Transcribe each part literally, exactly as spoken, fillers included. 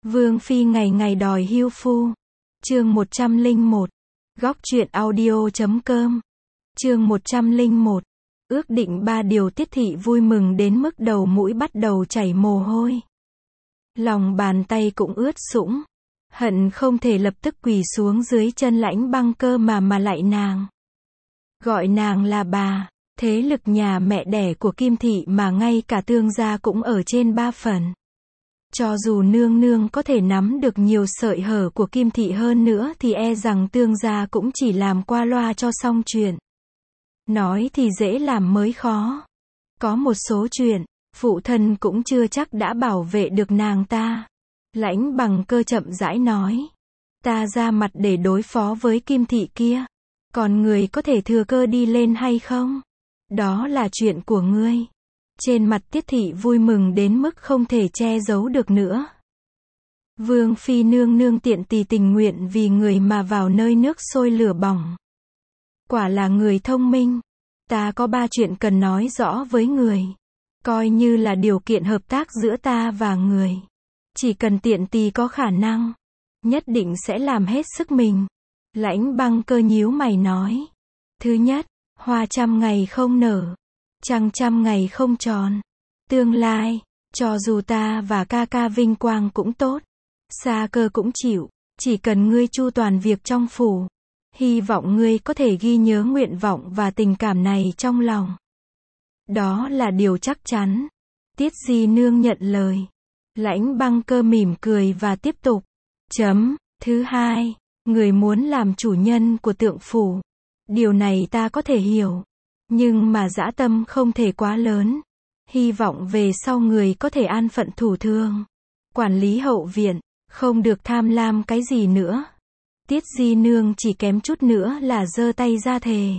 Vương phi ngày ngày đòi hưu phu. Chương một trăm lẻ một. Góc truyện audio chấm com. Chương một trăm lẻ một. Ước định ba điều Tiết thị vui mừng đến mức đầu mũi bắt đầu chảy mồ hôi. Lòng bàn tay cũng ướt sũng. Hận không thể lập tức quỳ xuống dưới chân Lãnh Băng Cơ mà mà lạy nàng. Gọi nàng là bà, thế lực nhà mẹ đẻ của Kim thị mà ngay cả Tương gia cũng ở trên ba phần. Cho dù nương nương có thể nắm được nhiều sợi hở của Kim thị hơn nữa thì e rằng Tương gia cũng chỉ làm qua loa cho xong chuyện. Nói thì dễ làm mới khó. Có một số chuyện, phụ thân cũng chưa chắc đã bảo vệ được nàng ta. Lãnh Bằng Cơ chậm rãi nói. Ta ra mặt để đối phó với Kim thị kia. Còn người có thể thừa cơ đi lên hay không? Đó là chuyện của ngươi. Trên mặt Tiết thị vui mừng đến mức không thể che giấu được nữa. Vương phi nương nương tiện tì tình nguyện vì người mà vào nơi nước sôi lửa bỏng. Quả là người thông minh. Ta có ba chuyện cần nói rõ với người. Coi như là điều kiện hợp tác giữa ta và người. Chỉ cần tiện tì có khả năng, nhất định sẽ làm hết sức mình. Lãnh Băng Cơ nhíu mày nói. Thứ nhất, hoa trăm ngày không nở, trăng trăm ngày không tròn. Tương lai, cho dù ta và ca ca vinh quang cũng tốt, Xa Cơ cũng chịu, chỉ cần ngươi chu toàn việc trong phủ. Hy vọng ngươi có thể ghi nhớ nguyện vọng và tình cảm này trong lòng. Đó là điều chắc chắn. Tiết di nương nhận lời. Lãnh Băng Cơ mỉm cười và tiếp tục. Chấm. Thứ hai, người muốn làm chủ nhân của Tượng phủ. Điều này ta có thể hiểu. Nhưng mà dã tâm không thể quá lớn. Hy vọng về sau người có thể an phận thủ thường. Quản lý hậu viện, không được tham lam cái gì nữa. Tiết di nương chỉ kém chút nữa là giơ tay ra thề.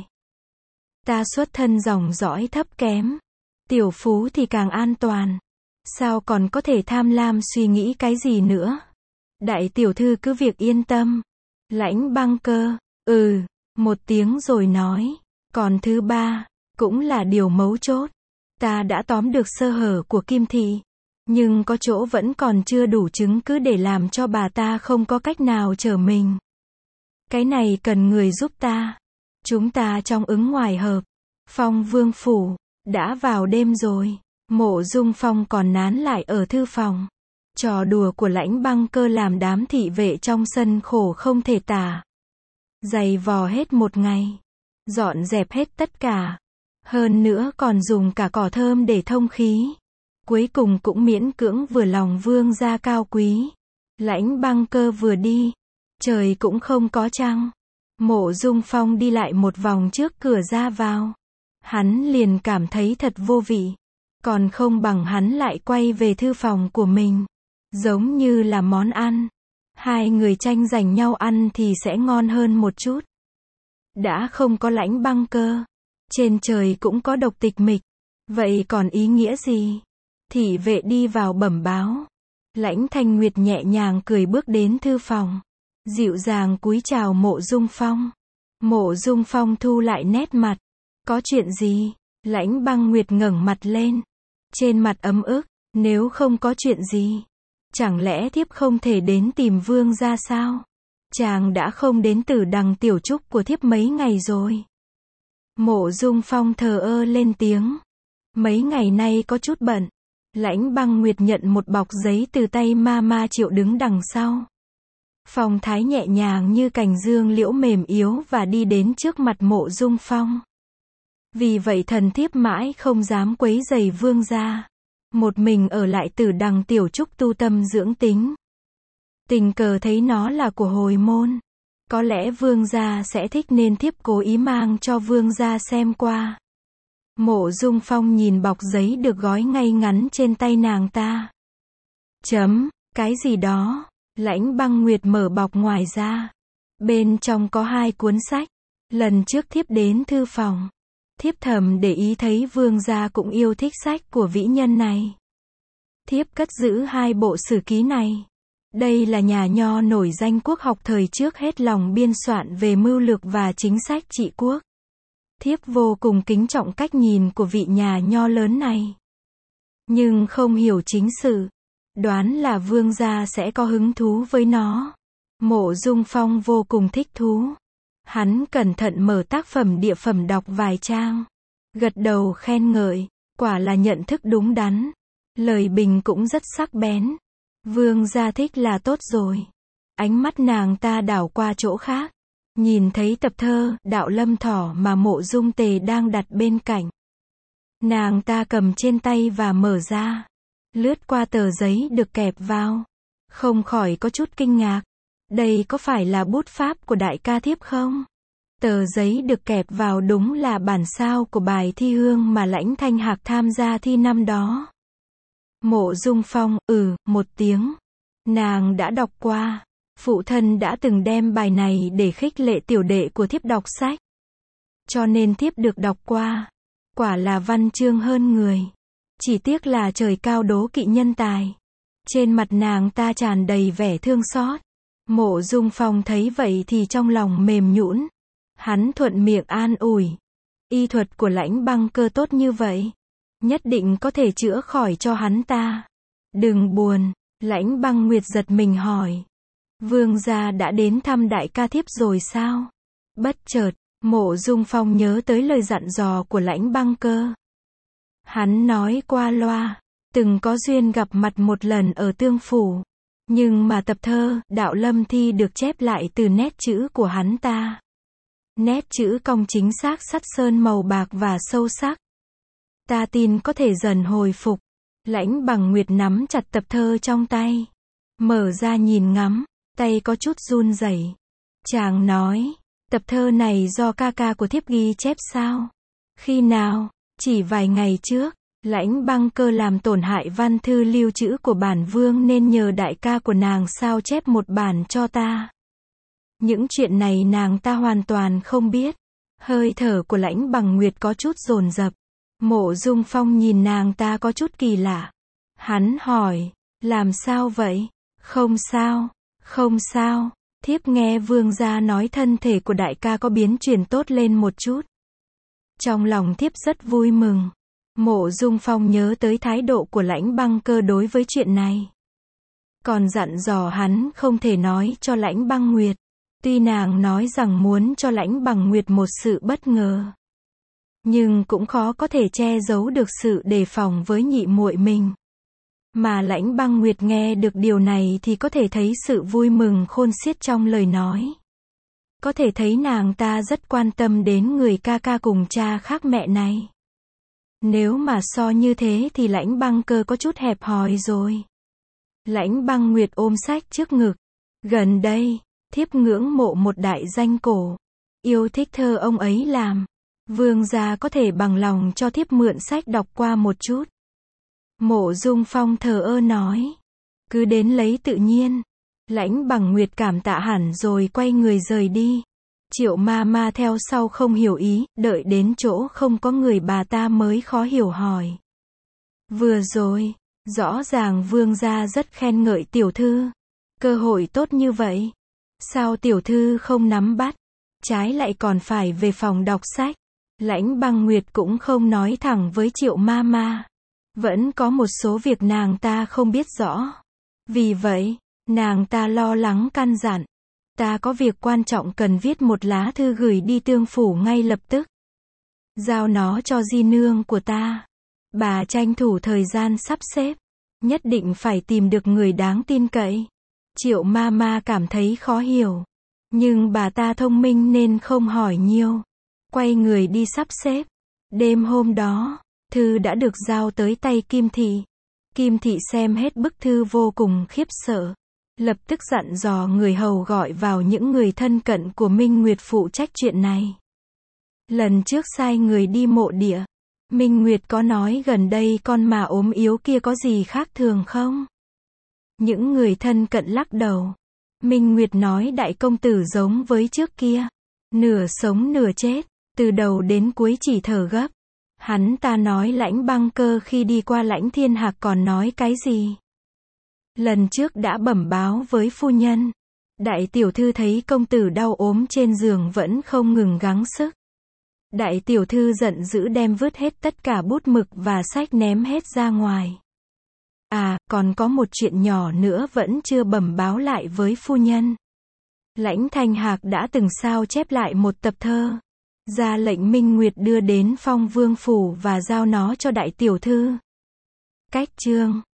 Ta xuất thân dòng dõi thấp kém. Tiểu phú thì càng an toàn. Sao còn có thể tham lam suy nghĩ cái gì nữa? Đại tiểu thư cứ việc yên tâm. Lãnh Băng Cơ, ừ, một tiếng rồi nói. Còn thứ ba, cũng là điều mấu chốt. Ta đã tóm được sơ hở của Kim thị. Nhưng có chỗ vẫn còn chưa đủ chứng cứ để làm cho bà ta không có cách nào trở mình. Cái này cần người giúp ta. Chúng ta trong ứng ngoài hợp. Phong vương phủ, đã vào đêm rồi. Mộ Dung Phong còn nán lại ở thư phòng. Trò đùa của Lãnh Băng Cơ làm đám thị vệ trong sân khổ không thể tả. Giày vò hết một ngày. Dọn dẹp hết tất cả. Hơn nữa còn dùng cả cỏ thơm để thông khí. Cuối cùng cũng miễn cưỡng vừa lòng vương gia cao quý. Lãnh Băng Cơ vừa đi. Trời cũng không có trăng. Mộ Dung Phong đi lại một vòng trước cửa ra vào. Hắn liền cảm thấy thật vô vị. Còn không bằng hắn lại quay về thư phòng của mình. Giống như là món ăn. Hai người tranh giành nhau ăn thì sẽ ngon hơn một chút. Đã không có Lãnh Băng Cơ. Trên trời cũng có Độc Tịch Mịch. Vậy còn ý nghĩa gì? Thị vệ đi vào bẩm báo. Lãnh Thanh Nguyệt nhẹ nhàng cười bước đến thư phòng. Dịu dàng cúi chào Mộ Dung Phong. Mộ Dung Phong thu lại nét mặt. Có chuyện gì? Lãnh Băng Nguyệt ngẩng mặt lên. Trên mặt ấm ức. Nếu không có chuyện gì, chẳng lẽ thiếp không thể đến tìm vương gia sao? Chàng đã không đến Tử Đằng tiểu trúc của thiếp mấy ngày rồi. Mộ Dung Phong thờ ơ lên tiếng. Mấy ngày nay có chút bận. Lãnh Băng Nguyệt nhận một bọc giấy từ tay ma ma Triệu đứng đằng sau. Phong thái nhẹ nhàng như cành dương liễu mềm yếu và đi đến trước mặt Mộ Dung Phong. Vì vậy thần thiếp mãi không dám quấy rầy vương gia. Một mình ở lại Tử Đằng tiểu trúc tu tâm dưỡng tính. Tình cờ thấy nó là của hồi môn. Có lẽ vương gia sẽ thích nên thiếp cố ý mang cho vương gia xem qua. Mộ Dung Phong nhìn bọc giấy được gói ngay ngắn trên tay nàng ta. Chấm, cái gì đó? Lãnh Băng Nguyệt mở bọc ngoài ra. Bên trong có hai cuốn sách. Lần trước thiếp đến thư phòng, thiếp thầm để ý thấy vương gia cũng yêu thích sách của vĩ nhân này. Thiếp cất giữ hai bộ sử ký này. Đây là nhà nho nổi danh quốc học thời trước hết lòng biên soạn về mưu lược và chính sách trị quốc. Thiếp vô cùng kính trọng cách nhìn của vị nhà nho lớn này. Nhưng không hiểu chính sự. Đoán là vương gia sẽ có hứng thú với nó. Mộ Dung Phong vô cùng thích thú. Hắn cẩn thận mở tác phẩm địa phẩm đọc vài trang. Gật đầu khen ngợi, quả là nhận thức đúng đắn. Lời bình cũng rất sắc bén. Vương gia thích là tốt rồi. Ánh mắt nàng ta đảo qua chỗ khác. Nhìn thấy tập thơ, Đạo Lâm Thỏ mà Mộ Dung Tề đang đặt bên cạnh. Nàng ta cầm trên tay và mở ra. Lướt qua tờ giấy được kẹp vào. Không khỏi có chút kinh ngạc. Đây có phải là bút pháp của đại ca thiếp không? Tờ giấy được kẹp vào đúng là bản sao của bài thi hương mà Lãnh Thanh Hạc tham gia thi năm đó. Mộ Dung Phong, ừ, một tiếng. Nàng đã đọc qua. Phụ thân đã từng đem bài này để khích lệ tiểu đệ của thiếp đọc sách. Cho nên thiếp được đọc qua. Quả là văn chương hơn người. Chỉ tiếc là trời cao đố kỵ nhân tài. Trên mặt nàng ta tràn đầy vẻ thương xót. Mộ Dung Phong thấy vậy thì trong lòng mềm nhũn. Hắn thuận miệng an ủi. Y thuật của Lãnh Băng Cơ tốt như vậy. Nhất định có thể chữa khỏi cho hắn ta. Đừng buồn. Lãnh Băng Nguyệt giật mình hỏi. Vương gia đã đến thăm đại ca thiếp rồi sao? Bất chợt, Mộ Dung Phong nhớ tới lời dặn dò của Lãnh Băng Cơ. Hắn nói qua loa, từng có duyên gặp mặt một lần ở Tương Phủ. Nhưng mà tập thơ, Đạo Lâm Thi được chép lại từ nét chữ của hắn ta. Nét chữ cong chính xác, sắt sơn màu bạc và sâu sắc. Ta tin có thể dần hồi phục. Lãnh Bằng Nguyệt nắm chặt tập thơ trong tay. Mở ra nhìn ngắm, tay có chút run rẩy. Chàng nói, tập thơ này do ca ca của thiếp ghi chép sao? Khi nào? Chỉ vài ngày trước. Lãnh Băng Cơ làm tổn hại văn thư lưu trữ của bản vương nên nhờ đại ca của nàng sao chép một bản cho ta. Những chuyện này nàng ta hoàn toàn không biết. Hơi thở của Lãnh Bằng Nguyệt có chút dồn dập. Mộ Dung Phong nhìn nàng ta có chút kỳ lạ. Hắn hỏi, làm sao vậy? Không sao, không sao. Thiếp nghe vương gia nói thân thể của đại ca có biến chuyển tốt lên một chút. Trong lòng thiếp rất vui mừng. Mộ Dung Phong nhớ tới thái độ của Lãnh Băng Cơ đối với chuyện này. Còn dặn dò hắn không thể nói cho Lãnh Băng Nguyệt. Tuy nàng nói rằng muốn cho Lãnh Bằng Nguyệt một sự bất ngờ. Nhưng cũng khó có thể che giấu được sự đề phòng với nhị muội mình. Mà Lãnh Băng Nguyệt nghe được điều này thì có thể thấy sự vui mừng khôn xiết trong lời nói. Có thể thấy nàng ta rất quan tâm đến người ca ca cùng cha khác mẹ này. Nếu mà so như thế thì Lãnh Băng Cơ có chút hẹp hòi rồi. Lãnh Băng Nguyệt ôm sách trước ngực. Gần đây, thiếp ngưỡng mộ một đại danh cổ. Yêu thích thơ ông ấy làm. Vương gia có thể bằng lòng cho thiếp mượn sách đọc qua một chút. Mộ Dung Phong thờ ơ nói. Cứ đến lấy tự nhiên. Lãnh Bằng Nguyệt cảm tạ hẳn rồi quay người rời đi. Triệu ma ma theo sau không hiểu ý, đợi đến chỗ không có người bà ta mới khó hiểu hỏi. Vừa rồi, rõ ràng vương gia rất khen ngợi tiểu thư. Cơ hội tốt như vậy. Sao tiểu thư không nắm bắt? Trái lại còn phải về phòng đọc sách. Lãnh Băng Nguyệt cũng không nói thẳng với Triệu ma ma. Vẫn có một số việc nàng ta không biết rõ. Vì vậy, nàng ta lo lắng căn dặn. Ta có việc quan trọng cần viết một lá thư gửi đi Tương Phủ ngay lập tức. Giao nó cho di nương của ta. Bà tranh thủ thời gian sắp xếp. Nhất định phải tìm được người đáng tin cậy. Triệu ma ma cảm thấy khó hiểu. Nhưng bà ta thông minh nên không hỏi nhiều. Quay người đi sắp xếp. Đêm hôm đó, thư đã được giao tới tay Kim Thị. Kim Thị xem hết bức thư vô cùng khiếp sợ. Lập tức dặn dò người hầu gọi vào những người thân cận của Minh Nguyệt phụ trách chuyện này. Lần trước sai người đi mộ địa. Minh Nguyệt có nói gần đây con mà ốm yếu kia có gì khác thường không? Những người thân cận lắc đầu. Minh Nguyệt nói đại công tử giống với trước kia. Nửa sống nửa chết. Từ đầu đến cuối chỉ thở gấp. Hắn ta nói Lãnh Băng Cơ khi đi qua Lãnh Thiên Hạc còn nói cái gì? Lần trước đã bẩm báo với phu nhân. Đại tiểu thư thấy công tử đau ốm trên giường vẫn không ngừng gắng sức. Đại tiểu thư giận dữ đem vứt hết tất cả bút mực và sách ném hết ra ngoài. À, còn có một chuyện nhỏ nữa vẫn chưa bẩm báo lại với phu nhân. Lãnh Thanh Hạc đã từng sao chép lại một tập thơ, ra lệnh Minh Nguyệt đưa đến Phong Vương phủ và giao nó cho đại tiểu thư. Cách chương